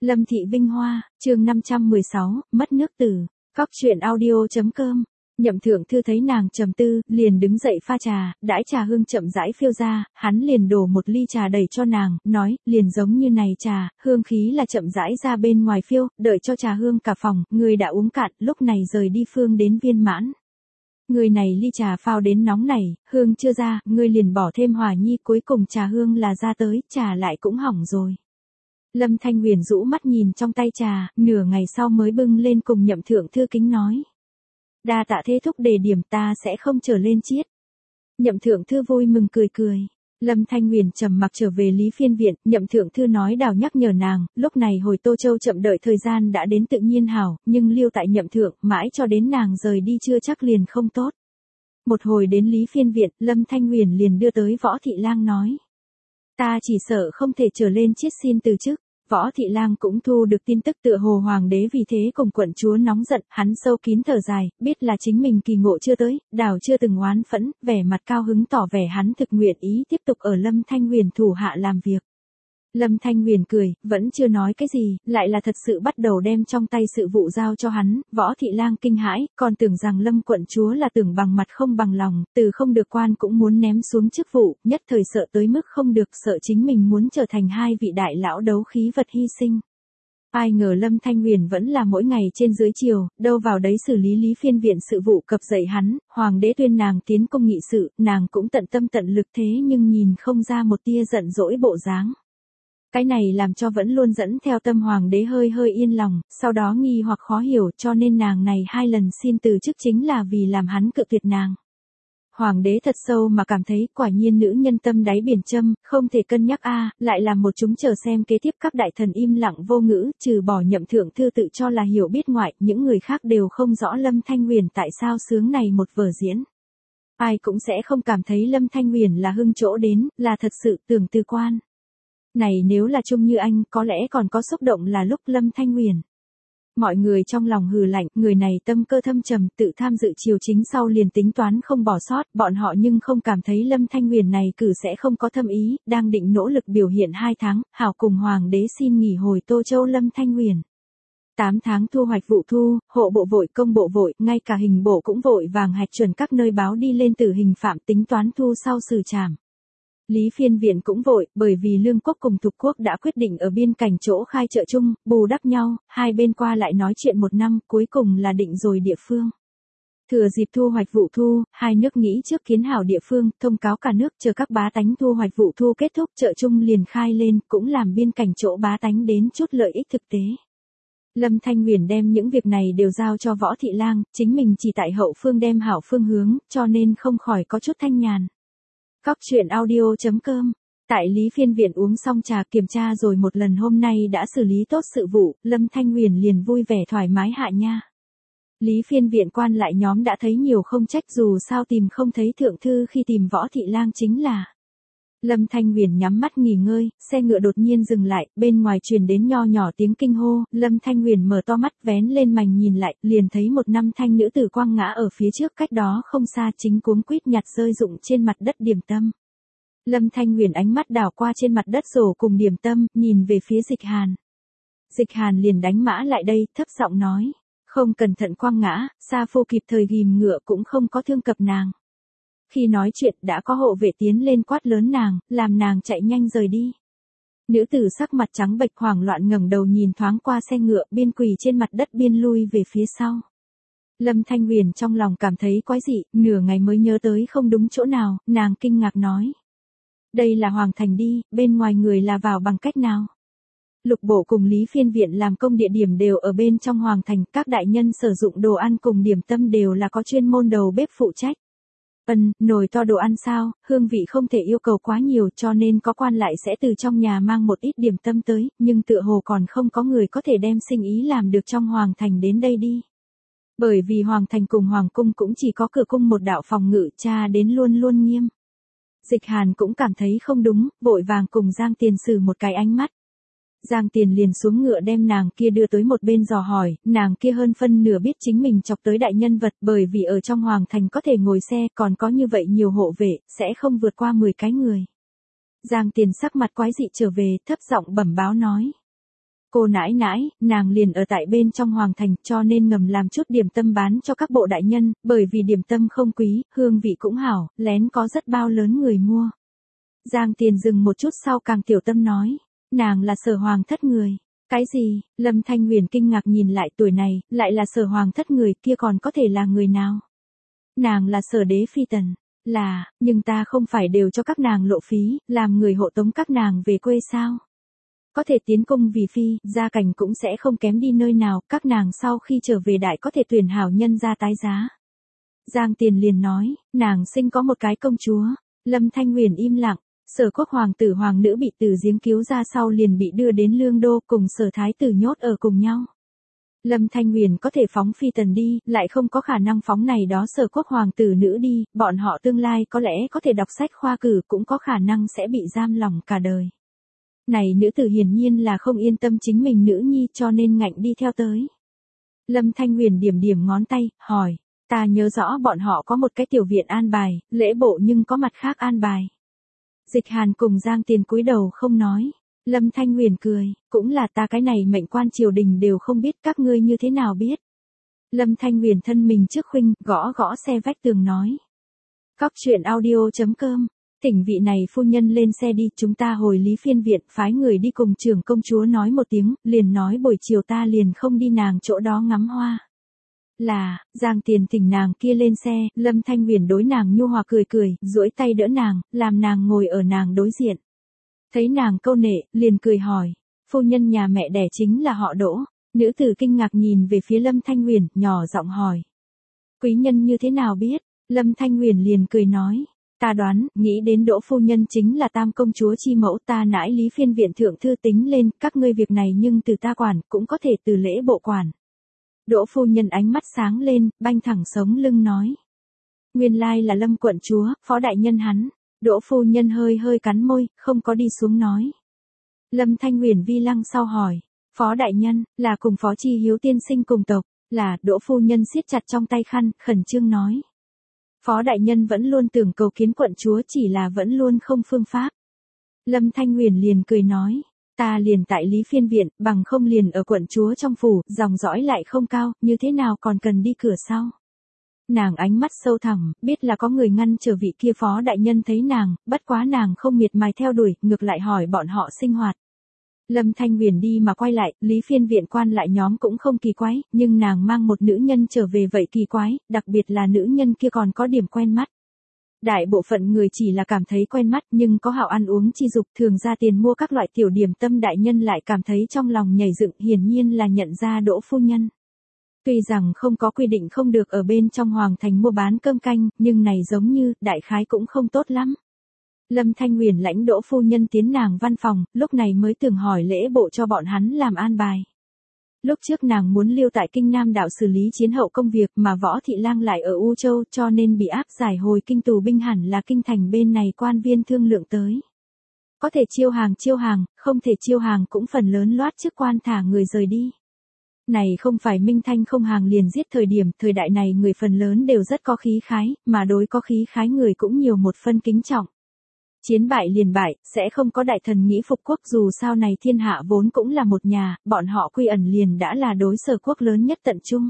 Lâm Thị Vinh Hoa, chương 516, mất nước tử. Cóc truyện audio.com. Nhậm Thượng Thư thấy nàng trầm tư, liền đứng dậy pha trà, đãi trà hương chậm rãi phiêu ra, hắn liền đổ một ly trà đầy cho nàng, nói, liền giống như này trà, hương khí là chậm rãi ra bên ngoài phiêu, đợi cho trà hương cả phòng, người đã uống cạn, lúc này rời đi phương đến viên mãn. Người này ly trà phao đến nóng này, hương chưa ra, ngươi liền bỏ thêm hòa nhi, cuối cùng trà hương là ra tới, trà lại cũng hỏng rồi. Lâm Thanh Huyền rũ mắt nhìn trong tay trà, nửa ngày sau mới bưng lên cùng Nhậm Thượng Thư kính nói. Đa tạ thế thúc đề điểm, ta sẽ không trở lên chiết. Nhậm Thượng Thư vui mừng cười cười. Lâm Thanh Huyền trầm mặc trở về Lý Phiên Viện, Nhậm Thượng Thư nói đào nhắc nhở nàng, lúc này hồi Tô Châu chậm đợi thời gian đã đến tự nhiên hảo, nhưng lưu tại Nhậm Thượng, mãi cho đến nàng rời đi chưa chắc liền không tốt. Một hồi đến Lý Phiên Viện, Lâm Thanh Huyền liền đưa tới Võ Thị Lang nói. Ta chỉ sợ không thể trở lên chiết, xin từ chức. Võ Thị Lang cũng thu được tin tức tựa hồ hoàng đế vì thế cùng quận chúa nóng giận, hắn sâu kín thở dài, biết là chính mình kỳ ngộ chưa tới, đào chưa từng oán phẫn, vẻ mặt cao hứng tỏ vẻ hắn thực nguyện ý tiếp tục ở Lâm Thanh Huyền thủ hạ làm việc. Lâm Thanh Huyền cười, vẫn chưa nói cái gì, lại là thật sự bắt đầu đem trong tay sự vụ giao cho hắn. Võ Thị Lang kinh hãi, còn tưởng rằng Lâm quận chúa là tưởng bằng mặt không bằng lòng, từ không được quan cũng muốn ném xuống chức vụ, nhất thời sợ tới mức không được, sợ chính mình muốn trở thành hai vị đại lão đấu khí vật hy sinh. Ai ngờ Lâm Thanh Huyền vẫn là mỗi ngày trên dưới chiều, đâu vào đấy xử lý Lý Phiên Viện sự vụ cập dậy hắn, hoàng đế tuyên nàng tiến công nghị sự, nàng cũng tận tâm tận lực thế nhưng nhìn không ra một tia giận dỗi bộ dáng. Cái này làm cho vẫn luôn dẫn theo tâm hoàng đế hơi hơi yên lòng, sau đó nghi hoặc khó hiểu, cho nên nàng này 2 lần xin từ chức chính là vì làm hắn cự tuyệt nàng. Hoàng đế thật sâu mà cảm thấy quả nhiên nữ nhân tâm đáy biển châm, không thể cân nhắc lại làm một chúng chờ xem kế tiếp. Các đại thần im lặng vô ngữ, trừ bỏ Nhậm Thượng Thư tự cho là hiểu biết ngoại, những người khác đều không rõ Lâm Thanh Huyền tại sao sướng này một vở diễn. Ai cũng sẽ không cảm thấy Lâm Thanh Huyền là hưng chỗ đến, là thật sự tưởng tư quan. Này nếu là Trung Như Anh, có lẽ còn có xúc động là lúc Lâm Thanh Huyền. Mọi người trong lòng hừ lạnh, người này tâm cơ thâm trầm, tự tham dự triều chính sau liền tính toán không bỏ sót, bọn họ nhưng không cảm thấy Lâm Thanh Huyền này cử sẽ không có thâm ý, đang định nỗ lực biểu hiện 2 tháng, hảo cùng hoàng đế xin nghỉ hồi Tô Châu. Lâm Thanh Huyền 8 tháng thu hoạch vụ thu, hộ bộ vội, công bộ vội, ngay cả hình bộ cũng vội vàng hạch chuẩn các nơi báo đi lên tử hình phạm, tính toán thu sau xử trảm. Lý Phiên Viện cũng vội, bởi vì Lương quốc cùng Thục quốc đã quyết định ở biên cảnh chỗ khai chợ chung, bù đắp nhau, hai bên qua lại nói chuyện 1 năm, cuối cùng là định rồi địa phương. Thừa dịp thu hoạch vụ thu, hai nước nghĩ trước kiến hảo địa phương, thông cáo cả nước chờ các bá tánh thu hoạch vụ thu kết thúc, chợ chung liền khai lên, cũng làm biên cảnh chỗ bá tánh đến chút lợi ích thực tế. Lâm Thanh Huyền đem những việc này đều giao cho Võ Thị Lang, chính mình chỉ tại hậu phương đem hảo phương hướng, cho nên không khỏi có chút thanh nhàn. Cóc truyện audio.com. Tại Lý Phiên Viện uống xong trà kiểm tra rồi một lần hôm nay đã xử lý tốt sự vụ, Lâm Thanh Huyền liền vui vẻ thoải mái hạ nha. Lý Phiên Viện quan lại nhóm đã thấy nhiều không trách, dù sao tìm không thấy Thượng Thư khi tìm Võ Thị Lang chính là. Lâm Thanh Huyền nhắm mắt nghỉ ngơi, xe ngựa đột nhiên dừng lại, bên ngoài truyền đến nho nhỏ tiếng kinh hô, Lâm Thanh Huyền mở to mắt vén lên mành nhìn lại, liền thấy một năm thanh nữ tử quang ngã ở phía trước, cách đó không xa chính cuống quýt nhặt rơi rụng trên mặt đất điểm tâm. Lâm Thanh Huyền ánh mắt đảo qua trên mặt đất rổ cùng điểm tâm, nhìn về phía Dịch Hàn. Dịch Hàn liền đánh mã lại đây, thấp giọng nói, không cẩn thận quang ngã, Sa Phu kịp thời ghim ngựa cũng không có thương cập nàng. Khi nói chuyện đã có hộ vệ tiến lên quát lớn nàng, làm nàng chạy nhanh rời đi. Nữ tử sắc mặt trắng bệch hoảng loạn ngẩng đầu nhìn thoáng qua xe ngựa, biên quỳ trên mặt đất biên lui về phía sau. Lâm Thanh Huyền trong lòng cảm thấy quái dị, nửa ngày mới nhớ tới không đúng chỗ nào, nàng kinh ngạc nói. Đây là Hoàng Thành đi, bên ngoài người là vào bằng cách nào? Lục bộ cùng Lý Phiên Viện làm công địa điểm đều ở bên trong Hoàng Thành, các đại nhân sử dụng đồ ăn cùng điểm tâm đều là có chuyên môn đầu bếp phụ trách. Nồi to đồ ăn sao, hương vị không thể yêu cầu quá nhiều cho nên có quan lại sẽ từ trong nhà mang một ít điểm tâm tới, nhưng tựa hồ còn không có người có thể đem sinh ý làm được trong Hoàng Thành đến đây đi. Bởi vì Hoàng Thành cùng Hoàng Cung cũng chỉ có cửa cung một đạo phòng ngự, tra đến luôn luôn nghiêm. Dịch Hàn cũng cảm thấy không đúng, vội vàng cùng Giang Tiền xử một cái ánh mắt. Giang Tiền liền xuống ngựa đem nàng kia đưa tới một bên dò hỏi, nàng kia hơn phân nửa biết chính mình chọc tới đại nhân vật, bởi vì ở trong Hoàng Thành có thể ngồi xe, còn có như vậy nhiều hộ vệ, sẽ không vượt qua 10 cái người. Giang Tiền sắc mặt quái dị trở về, thấp giọng bẩm báo nói. Cô nãi nãi, nàng liền ở tại bên trong hoàng thành cho nên ngầm làm chút điểm tâm bán cho các bộ đại nhân, bởi vì điểm tâm không quý, hương vị cũng hảo, lén có rất bao lớn người mua. Giang Tiền dừng một chút sau càng tiểu tâm nói, nàng là Sở Hoàng thất người. Cái gì? Lâm Thanh Huyền kinh ngạc nhìn lại, tuổi này, lại là Sở Hoàng thất người, kia còn có thể là người nào? Nàng là Sở Đế Phi Tần. Là, nhưng ta không phải đều cho các nàng lộ phí, làm người hộ tống các nàng về quê sao? Có thể tiến cung vì phi, gia cảnh cũng sẽ không kém đi nơi nào, các nàng sau khi trở về đại có thể tuyển hảo nhân gia tái giá. Giang Tiền liền nói, nàng sinh có một cái công chúa. Lâm Thanh Huyền im lặng. Sở Quốc hoàng tử hoàng nữ bị từ giếng cứu ra sau liền bị đưa đến Lương Đô cùng Sở Thái tử nhốt ở cùng nhau. Lâm Thanh Huyền có thể phóng Phi Tần đi, lại không có khả năng phóng này đó Sở Quốc hoàng tử nữ đi, bọn họ tương lai có lẽ có thể đọc sách khoa cử, cũng có khả năng sẽ bị giam lỏng cả đời. Này nữ tử hiển nhiên là không yên tâm chính mình nữ nhi cho nên ngạnh đi theo tới. Lâm Thanh Huyền điểm điểm ngón tay, hỏi, ta nhớ rõ bọn họ có một cái tiểu viện an bài, lễ bộ nhưng có mặt khác an bài. Dịch Hàn cùng Giang Tiền cúi đầu không nói. Lâm Thanh Huyền cười, cũng là ta cái này mệnh quan triều đình đều không biết, các ngươi như thế nào biết. Lâm Thanh Huyền thân mình trước khuynh, gõ gõ xe vách tường nói. Cóc truyện audio.com, thỉnh vị này phu nhân lên xe đi, chúng ta hồi Lý Phiên viện, phái người đi cùng trưởng công chúa nói một tiếng, liền nói buổi chiều ta liền không đi nàng chỗ đó ngắm hoa. Là, Giang Tiền thỉnh nàng kia lên xe, Lâm Thanh Huyền đối nàng nhu hòa cười cười, duỗi tay đỡ nàng, làm nàng ngồi ở nàng đối diện. Thấy nàng câu nệ, liền cười hỏi, phu nhân nhà mẹ đẻ chính là họ Đỗ. Nữ tử kinh ngạc nhìn về phía Lâm Thanh Huyền, nhỏ giọng hỏi. Quý nhân như thế nào biết? Lâm Thanh Huyền liền cười nói, ta đoán, nghĩ đến Đỗ phu nhân chính là tam công chúa chi mẫu, ta nãi Lý Phiên viện thượng thư tính lên, các ngươi việc này nhưng từ ta quản, cũng có thể từ lễ bộ quản. Đỗ phu nhân ánh mắt sáng lên, banh thẳng sống lưng nói. Nguyên lai là Lâm quận chúa, phó đại nhân hắn. Đỗ phu nhân hơi hơi cắn môi, không có đi xuống nói. Lâm Thanh Huyền vi lăng sau hỏi. Phó đại nhân, là cùng phó chi hiếu tiên sinh cùng tộc. Là, Đỗ phu nhân siết chặt trong tay khăn, khẩn trương nói. Phó đại nhân vẫn luôn tưởng cầu kiến quận chúa, chỉ là vẫn luôn không phương pháp. Lâm Thanh Huyền liền cười nói. Ta liền tại Lý Phiên viện, bằng không liền ở quận chúa trong phủ, dòng dõi lại không cao, như thế nào còn cần đi cửa sau. Nàng ánh mắt sâu thẳm, biết là có người ngăn trở vị kia phó đại nhân thấy nàng, bất quá nàng không miệt mài theo đuổi, ngược lại hỏi bọn họ sinh hoạt. Lâm Thanh Huyền đi mà quay lại, Lý Phiên viện quan lại nhóm cũng không kỳ quái, nhưng nàng mang một nữ nhân trở về vậy kỳ quái, đặc biệt là nữ nhân kia còn có điểm quen mắt. Đại bộ phận người chỉ là cảm thấy quen mắt, nhưng có hảo ăn uống chi dục, thường ra tiền mua các loại tiểu điểm tâm, đại nhân lại cảm thấy trong lòng nhảy dựng, hiển nhiên là nhận ra Đỗ phu nhân. Tuy rằng không có quy định không được ở bên trong hoàng thành mua bán cơm canh, nhưng này giống như, đại khái cũng không tốt lắm. Lâm Thanh Huyền lãnh Đỗ phu nhân tiến nàng văn phòng, lúc này mới tưởng hỏi lễ bộ cho bọn hắn làm an bài. Lúc trước nàng muốn lưu tại Kinh Nam đạo xử lý chiến hậu công việc, mà Võ Thị Lang lại ở U Châu, cho nên bị áp giải hồi kinh tù binh, hẳn là kinh thành bên này quan viên thương lượng tới. Có thể chiêu hàng, không thể chiêu hàng cũng phần lớn loát chức quan thả người rời đi. Này không phải Minh Thanh không hàng liền giết thời điểm, thời đại này người phần lớn đều rất có khí khái, mà đối có khí khái người cũng nhiều một phân kính trọng. Chiến bại liền bại, sẽ không có đại thần nghĩ phục quốc, dù sao này thiên hạ vốn cũng là một nhà, bọn họ quy ẩn liền đã là đối Sở quốc lớn nhất tận trung.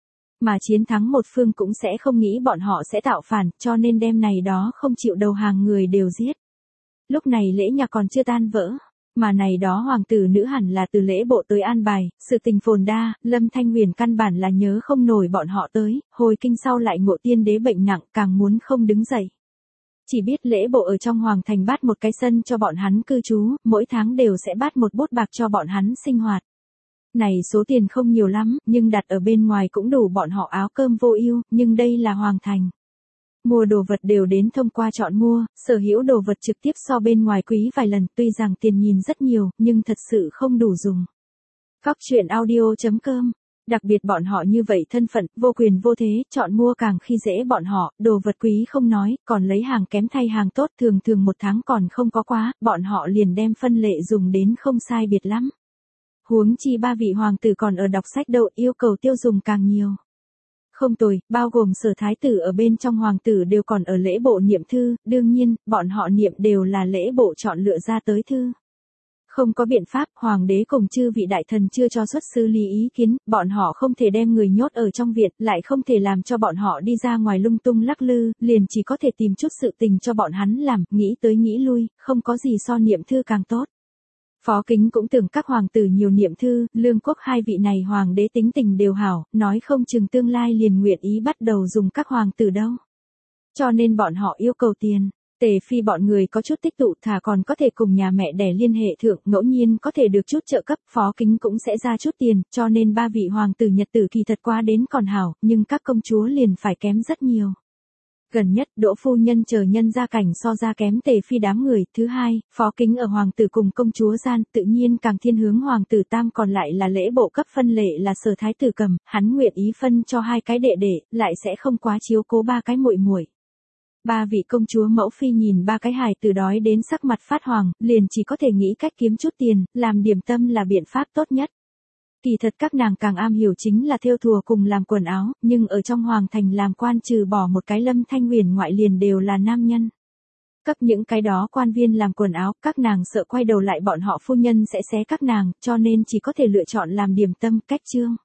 Mà chiến thắng một phương cũng sẽ không nghĩ bọn họ sẽ tạo phản, cho nên đêm này đó không chịu đầu hàng người đều giết. Lúc này lễ nhà còn chưa tan vỡ, mà này đó hoàng tử nữ hẳn là từ lễ bộ tới an bài, sự tình phồn đa, Lâm Thanh Huyền căn bản là nhớ không nổi bọn họ tới, hồi kinh sau lại ngộ tiên đế bệnh nặng, càng muốn không đứng dậy. Chỉ biết lễ bộ ở trong hoàng thành bát một cái sân cho bọn hắn cư trú, mỗi tháng đều sẽ bát một bút bạc cho bọn hắn sinh hoạt. Này số tiền không nhiều lắm, nhưng đặt ở bên ngoài cũng đủ bọn họ áo cơm vô ưu, nhưng đây là hoàng thành. Mua đồ vật đều đến thông qua chọn mua, sở hữu đồ vật trực tiếp so bên ngoài quý vài lần, tuy rằng tiền nhìn rất nhiều, nhưng thật sự không đủ dùng. Cóc truyện audio.com, đặc biệt bọn họ như vậy thân phận, vô quyền vô thế, chọn mua càng khi dễ bọn họ, đồ vật quý không nói, còn lấy hàng kém thay hàng tốt, thường thường một tháng còn không có quá, bọn họ liền đem phân lệ dùng đến không sai biệt lắm. Huống chi ba vị hoàng tử còn ở đọc sách đâu, yêu cầu tiêu dùng càng nhiều. Không tồi, bao gồm Sở thái tử ở bên trong hoàng tử đều còn ở lễ bộ niệm thư, đương nhiên, bọn họ niệm đều là lễ bộ chọn lựa ra tới thư. Không có biện pháp, hoàng đế cùng chư vị đại thần chưa cho xuất xử lý ý kiến, bọn họ không thể đem người nhốt ở trong viện, lại không thể làm cho bọn họ đi ra ngoài lung tung lắc lư, liền chỉ có thể tìm chút sự tình cho bọn hắn làm, nghĩ tới nghĩ lui, không có gì so niệm thư càng tốt. Phó Kính cũng tưởng các hoàng tử nhiều niệm thư, Lương Quốc hai vị này hoàng đế tính tình đều hảo, nói không chừng tương lai liền nguyện ý bắt đầu dùng các hoàng tử đâu. Cho nên bọn họ yêu cầu tiền. Tề Phi bọn người có chút tích tụ thà còn có thể cùng nhà mẹ đẻ liên hệ thượng, ngẫu nhiên có thể được chút trợ cấp, Phó Kính cũng sẽ ra chút tiền, cho nên ba vị hoàng tử nhật tử kỳ thật qua đến còn hảo, nhưng các công chúa liền phải kém rất nhiều. Gần nhất, Đỗ phu nhân chờ nhân gia cảnh so ra kém Tề Phi đám người, thứ hai, Phó Kính ở hoàng tử cùng công chúa gian, tự nhiên càng thiên hướng hoàng tử tam, còn lại là lễ bộ cấp phân lệ là Sở thái tử cầm, hắn nguyện ý phân cho hai cái đệ đệ, lại sẽ không quá chiếu cố ba cái muội muội. Ba vị công chúa mẫu phi nhìn ba cái hài tử đói đến sắc mặt phát hoàng, liền chỉ có thể nghĩ cách kiếm chút tiền, làm điểm tâm là biện pháp tốt nhất. Kỳ thật các nàng càng am hiểu chính là thêu thùa cùng làm quần áo, nhưng ở trong hoàng thành làm quan trừ bỏ một cái Lâm Thanh Huyền ngoại liền đều là nam nhân. Cấp những cái đó quan viên làm quần áo, các nàng sợ quay đầu lại bọn họ phu nhân sẽ xé các nàng, cho nên chỉ có thể lựa chọn làm điểm tâm, cách chương.